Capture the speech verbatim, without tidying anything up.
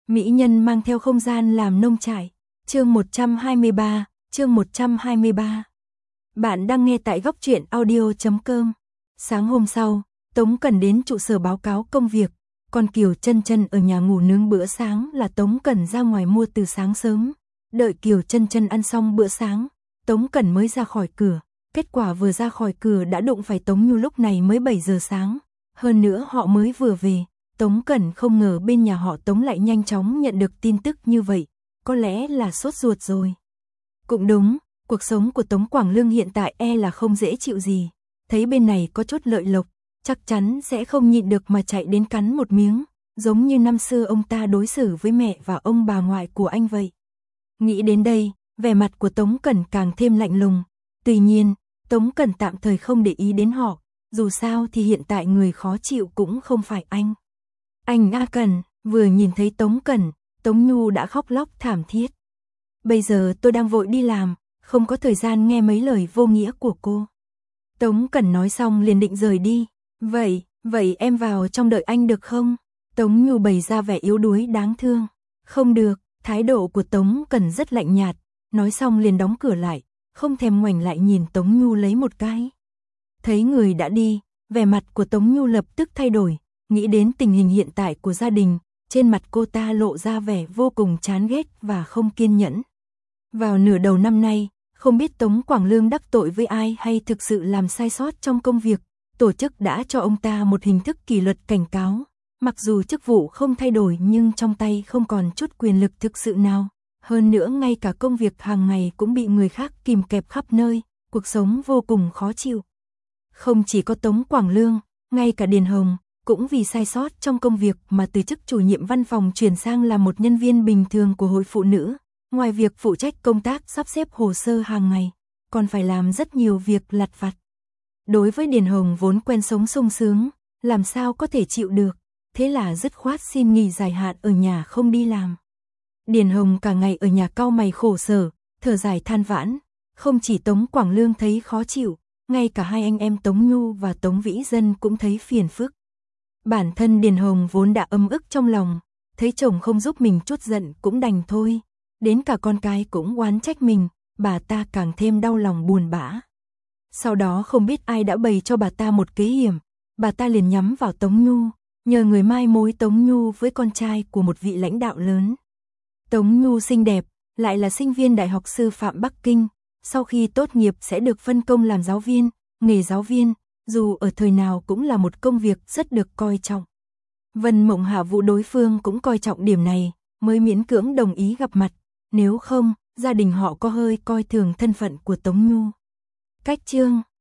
Mỹ nhân mang theo không gian làm nông trại. Chương một trăm hai mươi ba, chương một trăm hai mươi ba. Bạn đang nghe tại góc truyện audio chấm com. Sáng hôm sau, Tống Cẩn đến trụ sở báo cáo công việc, còn Kiều Chân Chân ở nhà ngủ nướng bữa sáng là Tống Cẩn ra ngoài mua từ sáng sớm. Đợi Kiều Chân Chân ăn xong bữa sáng, Tống Cẩn mới ra khỏi cửa. Kết quả vừa ra khỏi cửa đã đụng phải Tống Nhu, lúc này mới bảy giờ sáng. Hơn nữa họ mới vừa về. Tống Cẩn không ngờ bên nhà họ Tống lại nhanh chóng nhận được tin tức như vậy. Có lẽ là sốt ruột rồi. Cũng đúng, cuộc sống của Tống Quảng Lương hiện tại e là không dễ chịu gì. Thấy bên này có chút lợi lộc, chắc chắn sẽ không nhịn được mà chạy đến cắn một miếng. Giống như năm xưa ông ta đối xử với mẹ và ông bà ngoại của anh vậy. Nghĩ đến đây, vẻ mặt của Tống Cẩn càng thêm lạnh lùng. Tuy nhiên, Tống Cẩn tạm thời không để ý đến họ. Dù sao thì hiện tại người khó chịu cũng không phải anh. Anh A Cẩn, vừa nhìn thấy Tống Cẩn, Tống Nhu đã khóc lóc thảm thiết. Bây giờ tôi đang vội đi làm, không có thời gian nghe mấy lời vô nghĩa của cô. Tống Cẩn nói xong liền định rời đi. Vậy, vậy em vào trong đợi anh được không? Tống Nhu bày ra vẻ yếu đuối đáng thương. Không được, thái độ của Tống Cẩn rất lạnh nhạt. Nói xong liền đóng cửa lại, không thèm ngoảnh lại nhìn Tống Nhu lấy một cái. Thấy người đã đi, vẻ mặt của Tống Nhu lập tức thay đổi. Nghĩ đến tình hình hiện tại của gia đình, trên mặt cô ta lộ ra vẻ vô cùng chán ghét và không kiên nhẫn. Vào nửa đầu năm nay, không biết Tống Quảng Lương đắc tội với ai hay thực sự làm sai sót trong công việc, tổ chức đã cho ông ta một hình thức kỷ luật cảnh cáo. Mặc dù chức vụ không thay đổi nhưng trong tay không còn chút quyền lực thực sự nào. Hơn nữa ngay cả công việc hàng ngày cũng bị người khác kìm kẹp khắp nơi, cuộc sống vô cùng khó chịu. Không chỉ có Tống Quảng Lương, ngay cả Điền Hồng cũng vì sai sót trong công việc mà từ chức chủ nhiệm văn phòng chuyển sang làm một nhân viên bình thường của hội phụ nữ. Ngoài việc phụ trách công tác sắp xếp hồ sơ hàng ngày, còn phải làm rất nhiều việc lặt vặt. Đối với Điền Hồng vốn quen sống sung sướng, làm sao có thể chịu được, thế là dứt khoát xin nghỉ dài hạn ở nhà không đi làm. Điền Hồng cả ngày ở nhà cau mày khổ sở, thở dài than vãn, không chỉ Tống Quảng Lương thấy khó chịu, ngay cả hai anh em Tống Nhu và Tống Vĩ Dân cũng thấy phiền phức. Bản thân Điền Hồng vốn đã ấm ức trong lòng, thấy chồng không giúp mình chút giận cũng đành thôi, đến cả con cái cũng oán trách mình, bà ta càng thêm đau lòng buồn bã. Sau đó không biết ai đã bày cho bà ta một kế hiểm, bà ta liền nhắm vào Tống Nhu, nhờ người mai mối Tống Nhu với con trai của một vị lãnh đạo lớn. Tống Nhu xinh đẹp, lại là sinh viên Đại học Sư phạm Bắc Kinh, sau khi tốt nghiệp sẽ được phân công làm giáo viên, nghề giáo viên, dù ở thời nào cũng là một công việc rất được coi trọng. Vân Mộng Hạ Vũ đối phương cũng coi trọng điểm này, mới miễn cưỡng đồng ý gặp mặt, nếu không, gia đình họ có hơi coi thường thân phận của Tống Nhu. Cách chương